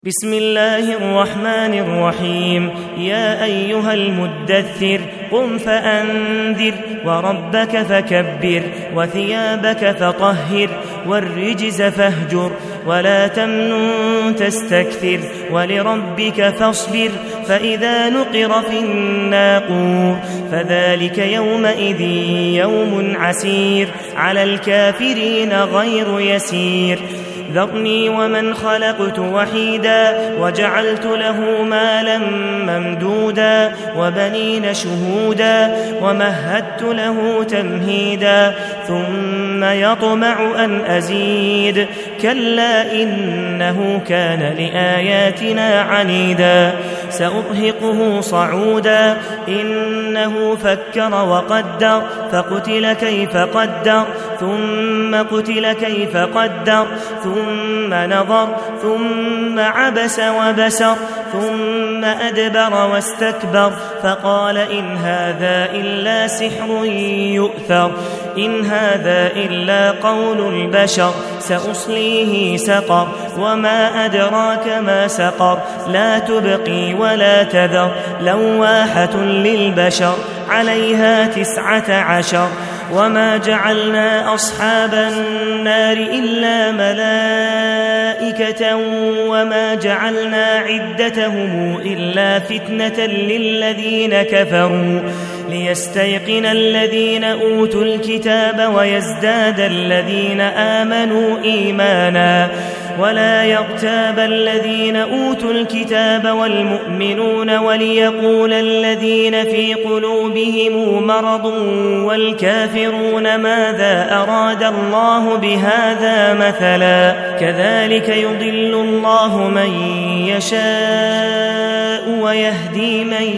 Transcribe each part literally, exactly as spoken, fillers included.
بسم الله الرحمن الرحيم. يا أيها المدثر قم فأنذر وربك فكبر وثيابك فطهر والرجز فاهجر ولا تمنن تستكثر ولربك فاصبر فإذا نقر في الناقور فذلك يومئذ يوم عسير على الكافرين غير يسير. ذرني ومن خلقت وحيدا وجعلت له مالا ممدودا وبنين شهودا ومهدت له تمهيدا ثم يطمع أن أزيد كلا إنه كان لآياتنا عنيدا سأرهقه صعودا إنه فكر وقدر فقتل كيف قدر ثم قتل كيف قدر ثم نظر ثم عبس وبسر ثم أدبر واستكبر فقال إن هذا إلا سحر يؤثر إن هذا إلا قول البشر سأصليه سقر وما أدراك ما سقر لا تبقي ولا تذر لواحة للبشر عليها تسعة عشر. وما جعلنا أصحاب النار إلا ملائكة وما جعلنا عدتهم إلا فتنة للذين كفروا ليستيقن الذين أوتوا الكتاب ويزداد الذين آمنوا إيمانا ولا يرتاب الذين أوتوا الكتاب والمؤمنون وليقول الذين في قلوبهم مرض والكافرون ماذا أراد الله بهذا مثلا كذلك يضل الله من يشاء ويهدي من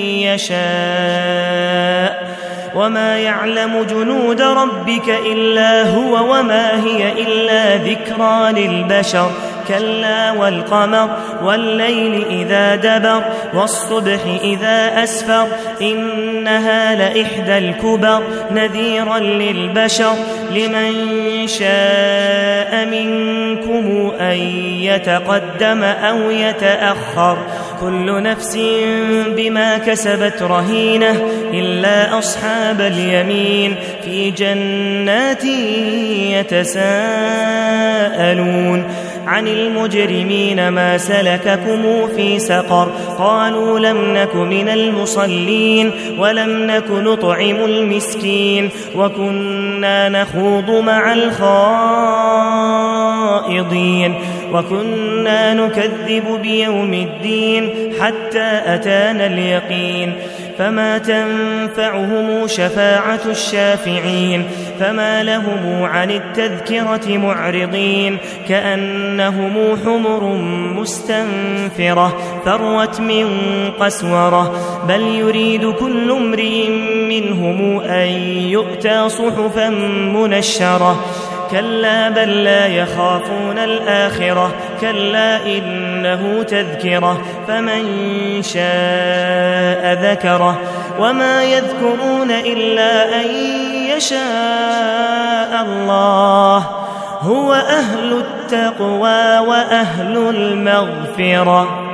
يشاء وما يعلم جنود ربك إلا هو وما هي إلا ذكرى للبشر كلا والقمر والليل إذا دبر والصبح إذا أسفر إنها لإحدى الكبر نذيرا للبشر لمن شاء منكم أن يتقدم أو يتأخر كل نفس بما كسبت رهينة إلا أصحاب اليمين في جنات يتساءلون عن المجرمين ما سلككم في سقر قالوا لم نك من المصلين ولم نك نطعم المسكين وكنا نخوض مع الخائضين وكنا نكذب بيوم الدين حتى أتانا اليقين فما تنفعهم شفاعة الشافعين فما لهم عن التذكرة معرضين كأنهم حمر مستنفرة فروت من قسورة بل يريد كل امرئ منهم أن يؤتى صحفا منشرة كلا بل لا يخافون الآخرة كلا إنه تذكرة فمن شاء ذكره وما يذكرون إلا أن يشاء الله هو أهل التقوى وأهل المغفرة.